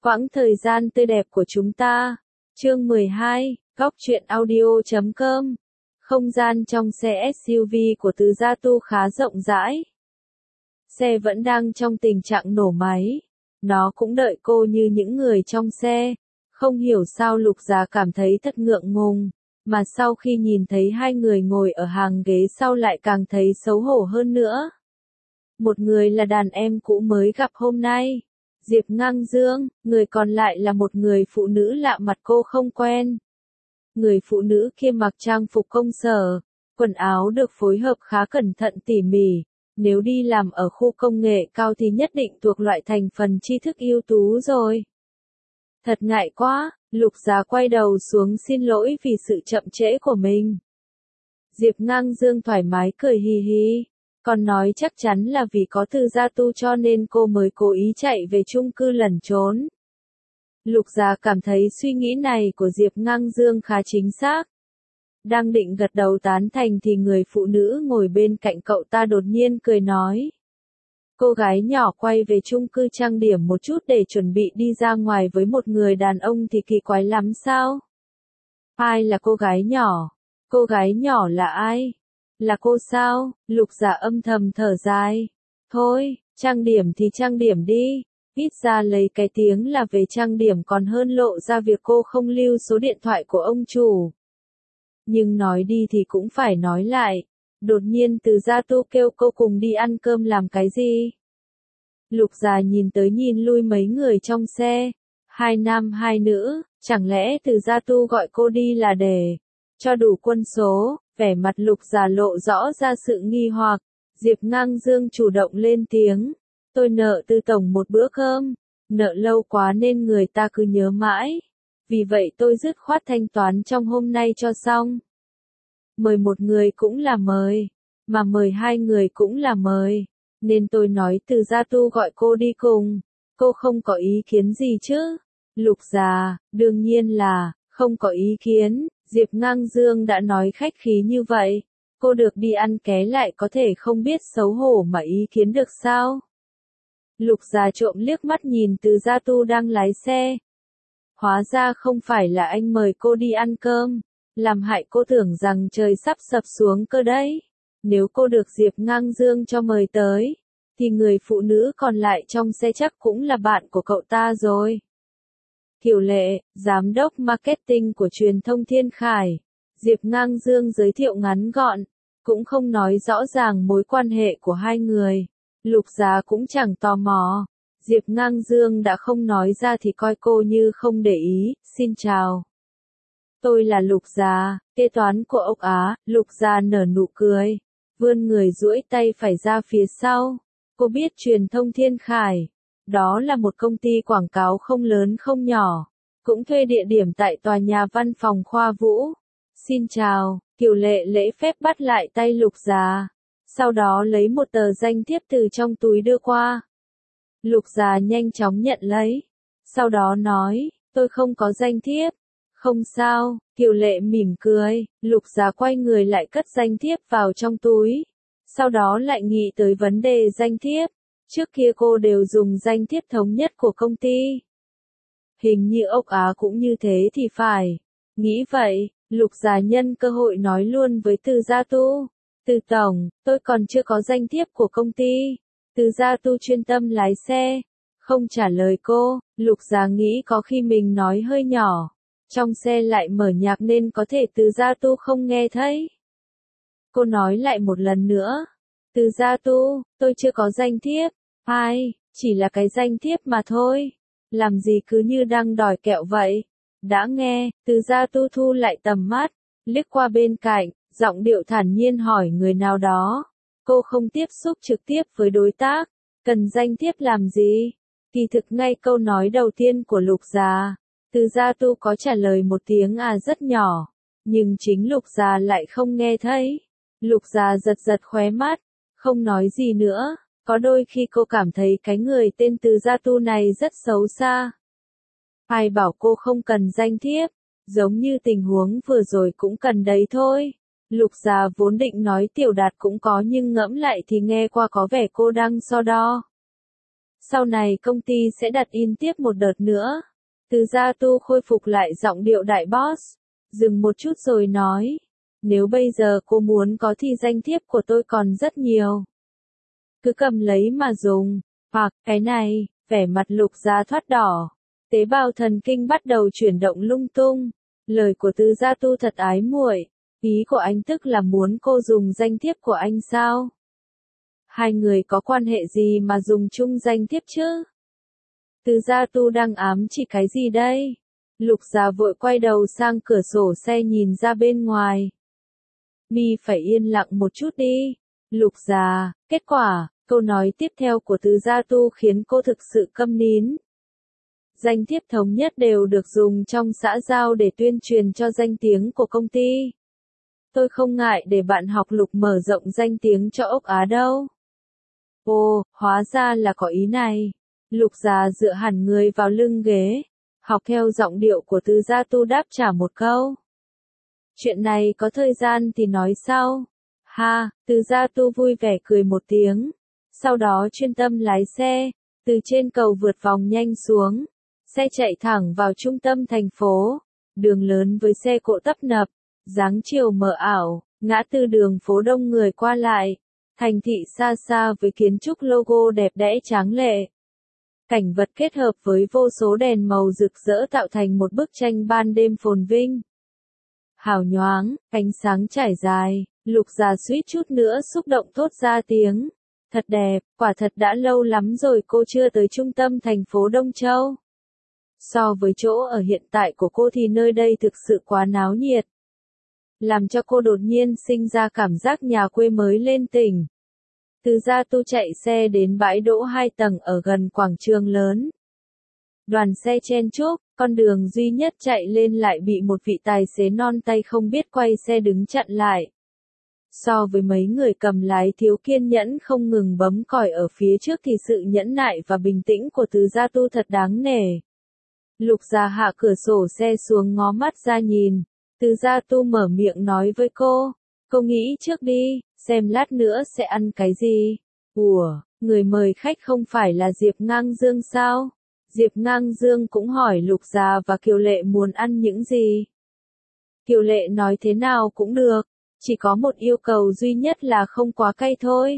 Quãng thời gian tươi đẹp của chúng ta. Chương 12, Góc truyện audio.com. Không gian trong xe SUV của Từ Gia Tu khá rộng rãi. Xe vẫn đang trong tình trạng nổ máy. Nó cũng đợi cô như những người trong xe. Không hiểu sao Lục Gia cảm thấy thật ngượng ngùng, mà sau khi nhìn thấy hai người ngồi ở hàng ghế sau lại càng thấy xấu hổ hơn nữa. Một người là đàn em cũ mới gặp hôm nay, Diệp Ngang Dương, người còn lại là một người phụ nữ lạ mặt cô không quen. Người phụ nữ kia mặc trang phục công sở, quần áo được phối hợp khá cẩn thận tỉ mỉ, nếu đi làm ở khu công nghệ cao thì nhất định thuộc loại thành phần tri thức ưu tú rồi. Thật ngại quá, Lục Gia quay đầu xuống xin lỗi vì sự chậm trễ của mình. Diệp Ngang Dương thoải mái cười hì hì, còn nói chắc chắn là vì có Từ Gia Tu cho nên cô mới cố ý chạy về chung cư lẩn trốn. Lục Gia cảm thấy suy nghĩ này của Diệp Ngang Dương khá chính xác. Đang định gật đầu tán thành thì người phụ nữ ngồi bên cạnh cậu ta đột nhiên cười nói. Cô gái nhỏ quay về chung cư trang điểm một chút để chuẩn bị đi ra ngoài với một người đàn ông thì kỳ quái lắm sao? Ai là cô gái nhỏ? Cô gái nhỏ là ai? Là cô sao? Lục Gia âm thầm thở dài. Thôi, trang điểm thì trang điểm đi. Ít ra lấy cái tiếng là về trang điểm còn hơn lộ ra việc cô không lưu số điện thoại của ông chủ. Nhưng nói đi thì cũng phải nói lại. Đột nhiên Từ Gia Tu kêu cô cùng đi ăn cơm làm cái gì? Lục Gia nhìn tới nhìn lui mấy người trong xe. Hai nam hai nữ, chẳng lẽ Từ Gia Tu gọi cô đi là để cho đủ quân số? Vẻ mặt Lục Gia lộ rõ ra sự nghi hoặc. Diệp Ngang Dương chủ động lên tiếng. Tôi nợ Từ tổng một bữa cơm. Nợ lâu quá nên người ta cứ nhớ mãi. Vì vậy tôi dứt khoát thanh toán trong hôm nay cho xong. Mời một người cũng là mời, mà mời hai người cũng là mời. Nên tôi nói Từ Gia Tu gọi cô đi cùng. Cô không có ý kiến gì chứ? Lục Gia, đương nhiên là không có ý kiến. Diệp Ngang Dương đã nói khách khí như vậy. Cô được đi ăn ké lại có thể không biết xấu hổ mà ý kiến được sao? Lục Gia trộm liếc mắt nhìn Từ Gia Tu đang lái xe. Hóa ra không phải là anh mời cô đi ăn cơm, làm hại cô tưởng rằng trời sắp sập xuống cơ đấy. Nếu cô được Diệp Ngang Dương cho mời tới, thì người phụ nữ còn lại trong xe chắc cũng là bạn của cậu ta rồi. Kiều Lệ, giám đốc marketing của truyền thông Thiên Khải. Diệp Ngang Dương giới thiệu ngắn gọn, cũng không nói rõ ràng mối quan hệ của hai người. Lục Gia cũng chẳng tò mò. Diệp Ngang Dương đã không nói ra thì coi cô như không để ý. Xin chào. Tôi là Lục Gia, kế toán của Ốc Á. Lục Gia nở nụ cười, vươn người duỗi tay phải ra phía sau. Cô biết truyền thông Thiên Khải. Đó là một công ty quảng cáo không lớn không nhỏ. Cũng thuê địa điểm tại tòa nhà văn phòng Khoa Vũ. Xin chào, Kiều Lệ lễ phép bắt lại tay Lục Gia. Sau đó lấy một tờ danh thiếp từ trong túi đưa qua. Lục Gia nhanh chóng nhận lấy. Sau đó nói, tôi không có danh thiếp. Không sao, Kiều Lệ mỉm cười. Lục Gia quay người lại cất danh thiếp vào trong túi. Sau đó lại nghĩ tới vấn đề danh thiếp. Trước kia cô đều dùng danh thiếp thống nhất của công ty. Hình như Ốc Á cũng như thế thì phải. Nghĩ vậy, Lục Gia nhân cơ hội nói luôn với Từ Gia Tu. Từ tổng, tôi còn chưa có danh thiếp của công ty. Từ Gia Tu chuyên tâm lái xe, không trả lời cô. Lục Gia nghĩ có khi mình nói hơi nhỏ, trong xe lại mở nhạc nên có thể Từ Gia Tu không nghe thấy. Cô nói lại một lần nữa. Từ Gia Tu, tôi chưa có danh thiếp. Ai, chỉ là cái danh thiếp mà thôi. Làm gì cứ như đang đòi kẹo vậy. Đã nghe, Từ Gia Tu thu lại tầm mắt, liếc qua bên cạnh, giọng điệu thản nhiên hỏi người nào đó. Cô không tiếp xúc trực tiếp với đối tác, cần danh thiếp làm gì? Kỳ thực ngay câu nói đầu tiên của Lục Gia, Từ Gia Tu có trả lời một tiếng rất nhỏ, nhưng chính Lục Gia lại không nghe thấy. Lục Gia giật giật khóe mắt, không nói gì nữa. Có đôi khi cô cảm thấy cái người tên Từ Gia Tu này rất xấu xa. Ai bảo cô không cần danh thiếp, giống như tình huống vừa rồi cũng cần đấy thôi. Lục Gia vốn định nói Tiểu Đạt cũng có nhưng ngẫm lại thì nghe qua có vẻ cô đang so đo. Sau này công ty sẽ đặt in tiếp một đợt nữa. Từ Gia Tu khôi phục lại giọng điệu đại boss. Dừng một chút rồi nói. Nếu bây giờ cô muốn có thì danh thiếp của tôi còn rất nhiều. Cứ cầm lấy mà dùng. Hoặc, cái này, vẻ mặt Lục Gia thoát đỏ. Tế bào thần kinh bắt đầu chuyển động lung tung. Lời của Từ Gia Tu thật ái muội. Ý của anh tức là muốn cô dùng danh thiếp của anh sao? Hai người có quan hệ gì mà dùng chung danh thiếp chứ? Từ Gia Tu đang ám chỉ cái gì đây? Lục Gia vội quay đầu sang cửa sổ xe nhìn ra bên ngoài. Mi phải yên lặng một chút đi. Lục Gia, kết quả, câu nói tiếp theo của Từ Gia Tu khiến cô thực sự câm nín. Danh thiếp thống nhất đều được dùng trong xã giao để tuyên truyền cho danh tiếng của công ty. Tôi không ngại để bạn học Lục mở rộng danh tiếng cho ốc Á đâu. Ồ, hóa ra là có ý này. Lục Gia dựa hẳn người vào lưng ghế, học theo giọng điệu của Từ Gia Tu đáp trả một câu. Chuyện này có thời gian thì nói sau. Ha, Từ Gia Tu vui vẻ cười một tiếng. Sau đó chuyên tâm lái xe, từ trên cầu vượt vòng nhanh xuống. Xe chạy thẳng vào trung tâm thành phố. Đường lớn với xe cộ tấp nập, dáng chiều mờ ảo, ngã tư đường phố đông người qua lại. Thành thị xa xa với kiến trúc logo đẹp đẽ tráng lệ. Cảnh vật kết hợp với vô số đèn màu rực rỡ tạo thành một bức tranh ban đêm phồn vinh. Hào nhoáng, ánh sáng trải dài, Lục Gia suýt chút nữa xúc động thốt ra tiếng. Thật đẹp, quả thật đã lâu lắm rồi cô chưa tới trung tâm thành phố Đông Châu. So với chỗ ở hiện tại của cô thì nơi đây thực sự quá náo nhiệt. Làm cho cô đột nhiên sinh ra cảm giác nhà quê mới lên tỉnh. Từ Gia Tu chạy xe đến bãi đỗ 2 tầng ở gần quảng trường lớn. Đoàn xe chen chúc, con đường duy nhất chạy lên lại bị một vị tài xế non tay không biết quay xe đứng chặn lại. So với mấy người cầm lái thiếu kiên nhẫn không ngừng bấm còi ở phía trước thì sự nhẫn nại và bình tĩnh của Từ Gia Tu thật đáng nể. Lục Gia hạ cửa sổ xe xuống ngó mắt ra nhìn. Từ Gia Tu mở miệng nói với cô. Cô nghĩ trước đi, xem lát nữa sẽ ăn cái gì. Ủa, người mời khách không phải là Diệp Ngang Dương sao? Diệp Ngang Dương cũng hỏi Lục Gia và Kiều Lệ muốn ăn những gì. Kiều Lệ nói thế nào cũng được, chỉ có một yêu cầu duy nhất là không quá cay thôi.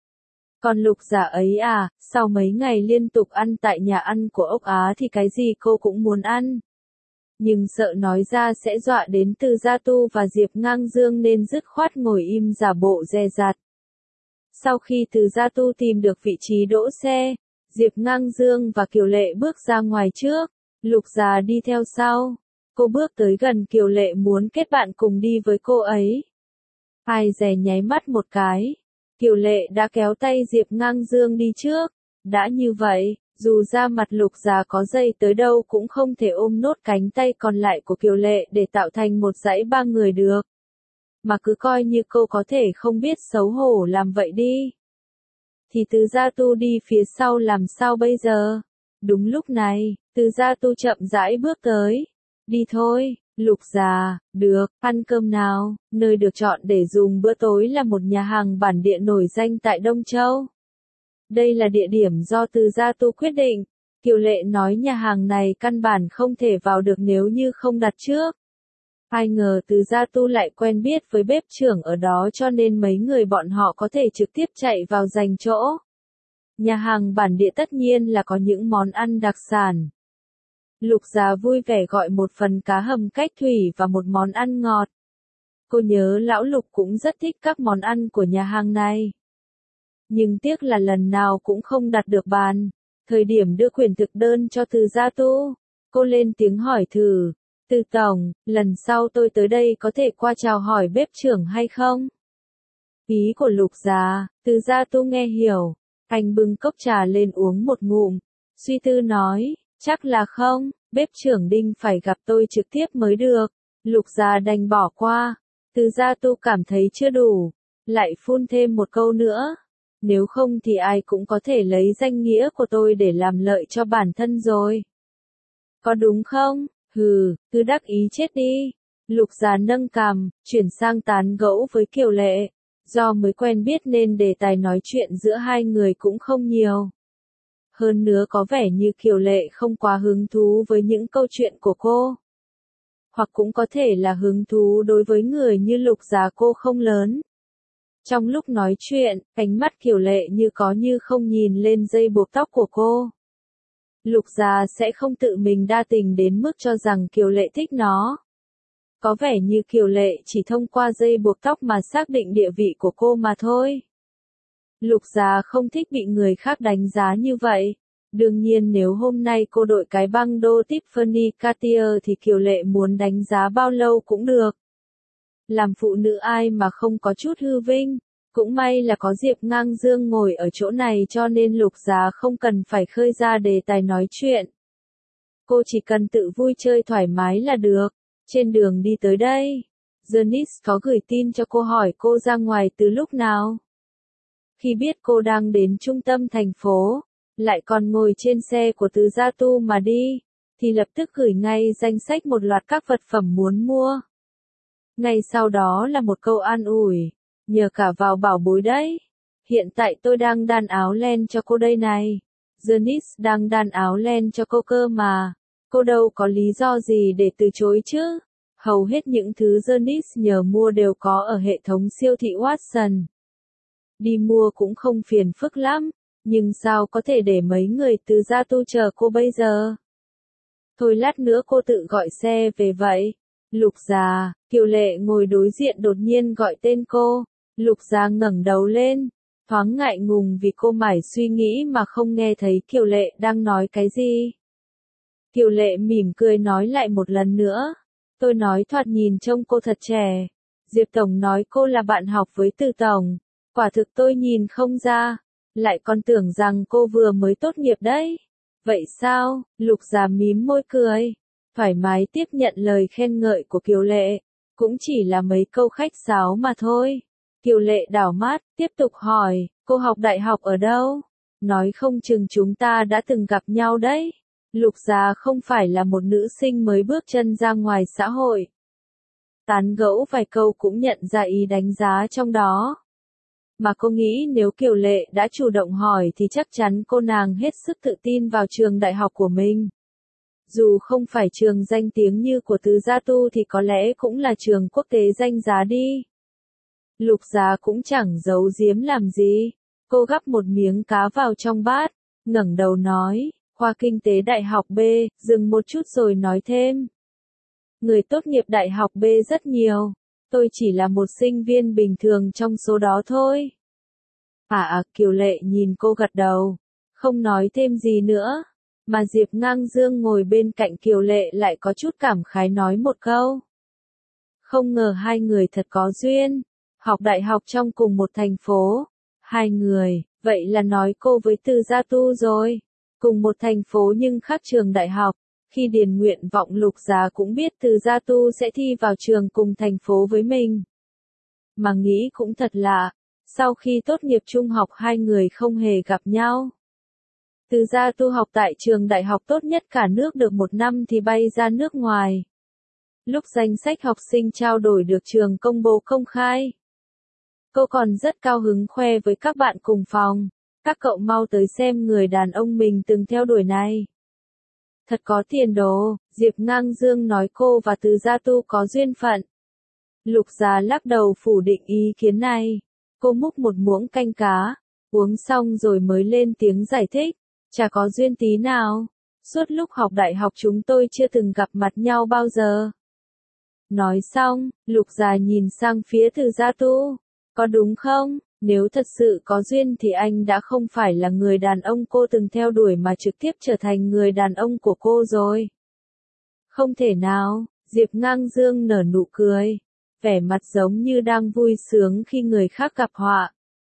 Còn Lục Gia ấy à, sau mấy ngày liên tục ăn tại nhà ăn của ốc Á thì cái gì cô cũng muốn ăn. Nhưng sợ nói ra sẽ dọa đến Từ Gia Tu và Diệp Ngang Dương nên dứt khoát ngồi im giả bộ dè dặt. Sau khi Từ Gia Tu tìm được vị trí đỗ xe, Diệp Ngang Dương và Kiều Lệ bước ra ngoài trước, Lục Gia đi theo sau. Cô bước tới gần Kiều Lệ muốn kết bạn cùng đi với cô ấy. Ai dè nháy mắt một cái. Kiều Lệ đã kéo tay Diệp Ngang Dương đi trước. Đã như vậy, dù da mặt Lục Gia có dây tới đâu cũng không thể ôm nốt cánh tay còn lại của Kiều Lệ để tạo thành một dãy ba người được. Mà cứ coi như cô có thể không biết xấu hổ làm vậy đi. Thì Từ Gia Tu đi phía sau làm sao bây giờ? Đúng lúc này, Từ Gia Tu chậm rãi bước tới. Đi thôi, Lục Gia, được, ăn cơm nào. Nơi được chọn để dùng bữa tối là một nhà hàng bản địa nổi danh tại Đông Châu. Đây là địa điểm do Từ Gia Tu quyết định. Kiều Lệ nói nhà hàng này căn bản không thể vào được nếu như không đặt trước. Ai ngờ Từ Gia Tu lại quen biết với bếp trưởng ở đó cho nên mấy người bọn họ có thể trực tiếp chạy vào giành chỗ. Nhà hàng bản địa tất nhiên là có những món ăn đặc sản. Lục Gia vui vẻ gọi một phần cá hầm cách thủy và một món ăn ngọt. Cô nhớ lão Lục cũng rất thích các món ăn của nhà hàng này. Nhưng tiếc là lần nào cũng không đặt được bàn. Thời điểm đưa quyển thực đơn cho Từ Gia Tu, cô lên tiếng hỏi thử. Từ tổng, lần sau tôi tới đây có thể qua chào hỏi bếp trưởng hay không? Ý của Lục Gia, Từ Gia Tu nghe hiểu. Anh bưng cốc trà lên uống một ngụm. Suy tư nói, chắc là không, bếp trưởng Đinh phải gặp tôi trực tiếp mới được. Lục Gia đành bỏ qua. Từ Gia Tu cảm thấy chưa đủ. Lại phun thêm một câu nữa. Nếu không thì ai cũng có thể lấy danh nghĩa của tôi để làm lợi cho bản thân rồi. Có đúng không? Hừ, cứ đắc ý chết đi. Lục Gia nâng cằm, chuyển sang tán gẫu với Kiều Lệ. Do mới quen biết nên đề tài nói chuyện giữa hai người cũng không nhiều. Hơn nữa có vẻ như Kiều Lệ không quá hứng thú với những câu chuyện của cô. Hoặc cũng có thể là hứng thú đối với người như Lục Giá cô không lớn. Trong lúc nói chuyện, ánh mắt Kiều Lệ như có như không nhìn lên dây buộc tóc của cô. Lục Giá sẽ không tự mình đa tình đến mức cho rằng Kiều Lệ thích nó. Có vẻ như Kiều Lệ chỉ thông qua dây buộc tóc mà xác định địa vị của cô mà thôi. Lục Giá không thích bị người khác đánh giá như vậy. Đương nhiên nếu hôm nay cô đội cái băng đô Tiffany Cartier thì Kiều Lệ muốn đánh giá bao lâu cũng được. Làm phụ nữ ai mà không có chút hư vinh. Cũng may là có Diệp Ngang Dương ngồi ở chỗ này cho nên Lục Giá không cần phải khơi ra đề tài nói chuyện. Cô chỉ cần tự vui chơi thoải mái là được. Trên đường đi tới đây, Janice có gửi tin cho cô hỏi cô ra ngoài từ lúc nào. Khi biết cô đang đến trung tâm thành phố, lại còn ngồi trên xe của Từ Gia Tu mà đi, thì lập tức gửi ngay danh sách một loạt các vật phẩm muốn mua. Ngay sau đó là một câu an ủi, nhờ cả vào bảo bối đấy. Hiện tại tôi đang đan áo len cho cô đây này. Janice đang đan áo len cho cô cơ mà. Cô đâu có lý do gì để từ chối chứ. Hầu hết những thứ Janice nhờ mua đều có ở hệ thống siêu thị Watson. Đi mua cũng không phiền phức lắm, nhưng sao có thể để mấy người Từ Gia Tu chờ cô bây giờ? Thôi lát nữa cô tự gọi xe về vậy. Lục Giá, Kiều Lệ ngồi đối diện đột nhiên gọi tên cô. Lục Giá ngẩng đầu lên, thoáng ngại ngùng vì cô mải suy nghĩ mà không nghe thấy Kiều Lệ đang nói cái gì. Kiều Lệ mỉm cười nói lại một lần nữa. Tôi nói thoạt nhìn trông cô thật trẻ. Diệp Tổng nói cô là bạn học với Từ Tổng. Quả thực tôi nhìn không ra. Lại còn tưởng rằng cô vừa mới tốt nghiệp đấy. Vậy sao? Lục Giá mím môi cười. Thoải mái tiếp nhận lời khen ngợi của Kiều Lệ. Cũng chỉ là mấy câu khách sáo mà thôi. Kiều Lệ đảo mắt, tiếp tục hỏi, cô học đại học ở đâu? Nói không chừng chúng ta đã từng gặp nhau đấy. Lục Giá không phải là một nữ sinh mới bước chân ra ngoài xã hội. Tán gẫu vài câu cũng nhận ra ý đánh giá trong đó. Mà cô nghĩ nếu Kiều Lệ đã chủ động hỏi thì chắc chắn cô nàng hết sức tự tin vào trường đại học của mình. Dù không phải trường danh tiếng như của Từ Gia Tu thì có lẽ cũng là trường quốc tế danh giá đi. Lục Giá cũng chẳng giấu giếm làm gì. Cô gắp một miếng cá vào trong bát, ngẩng đầu nói, khoa kinh tế đại học B, dừng một chút rồi nói thêm. Người tốt nghiệp đại học B rất nhiều, tôi chỉ là một sinh viên bình thường trong số đó thôi. Kiều Lệ nhìn cô gật đầu, không nói thêm gì nữa, mà Diệp Ngang Dương ngồi bên cạnh Kiều Lệ lại có chút cảm khái nói một câu. Không ngờ hai người thật có duyên, học đại học trong cùng một thành phố. Hai người, vậy là nói cô với Từ Gia Tu rồi. Cùng một thành phố nhưng khác trường đại học. Khi điền nguyện vọng Lục Giá cũng biết Từ Gia Tu sẽ thi vào trường cùng thành phố với mình. Mà nghĩ cũng thật lạ, sau khi tốt nghiệp trung học hai người không hề gặp nhau. Từ Gia Tu học tại trường đại học tốt nhất cả nước được một năm thì bay ra nước ngoài. Lúc danh sách học sinh trao đổi được trường công bố công khai, cô còn rất cao hứng khoe với các bạn cùng phòng. Các cậu mau tới xem người đàn ông mình từng theo đuổi này. Thật có tiền đồ, Diệp Ngang Dương nói cô và Từ Gia Tu có duyên phận. Lục Giá lắc đầu phủ định ý kiến này. Cô múc một muỗng canh cá, uống xong rồi mới lên tiếng giải thích. Chả có duyên tí nào. Suốt lúc học đại học chúng tôi chưa từng gặp mặt nhau bao giờ. Nói xong, Lục Giá nhìn sang phía Từ Gia Tu. Có đúng không? Nếu thật sự có duyên thì anh đã không phải là người đàn ông cô từng theo đuổi mà trực tiếp trở thành người đàn ông của cô rồi. Không thể nào, Diệp Ngang Dương nở nụ cười, vẻ mặt giống như đang vui sướng khi người khác gặp họa.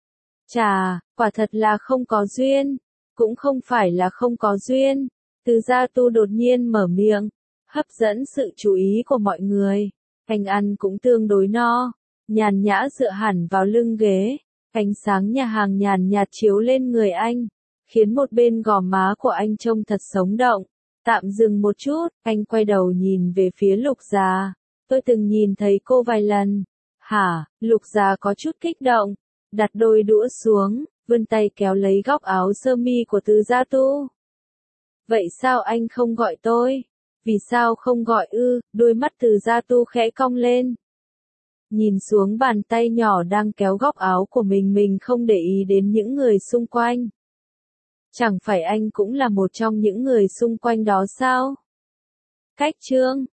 Chà, quả thật là không có duyên, cũng không phải là không có duyên. Từ Gia Tu đột nhiên mở miệng, hấp dẫn sự chú ý của mọi người. Anh ăn cũng tương đối no, nhàn nhã dựa hẳn vào lưng ghế. Ánh sáng nhà hàng nhàn nhạt chiếu lên người anh, khiến một bên gò má của anh trông thật sống động. Tạm dừng một chút, anh quay đầu nhìn về phía Lục Giá. Tôi từng nhìn thấy cô vài lần. Hả? Lục Giá có chút kích động, đặt đôi đũa xuống, vươn tay kéo lấy góc áo sơ mi của Từ Gia Tu. Vậy sao anh không gọi tôi? Vì sao không gọi ư? Đôi mắt Từ Gia Tu khẽ cong lên. Nhìn xuống bàn tay nhỏ đang kéo góc áo của mình không để ý đến những người xung quanh. Chẳng phải anh cũng là một trong những người xung quanh đó sao? Cách chương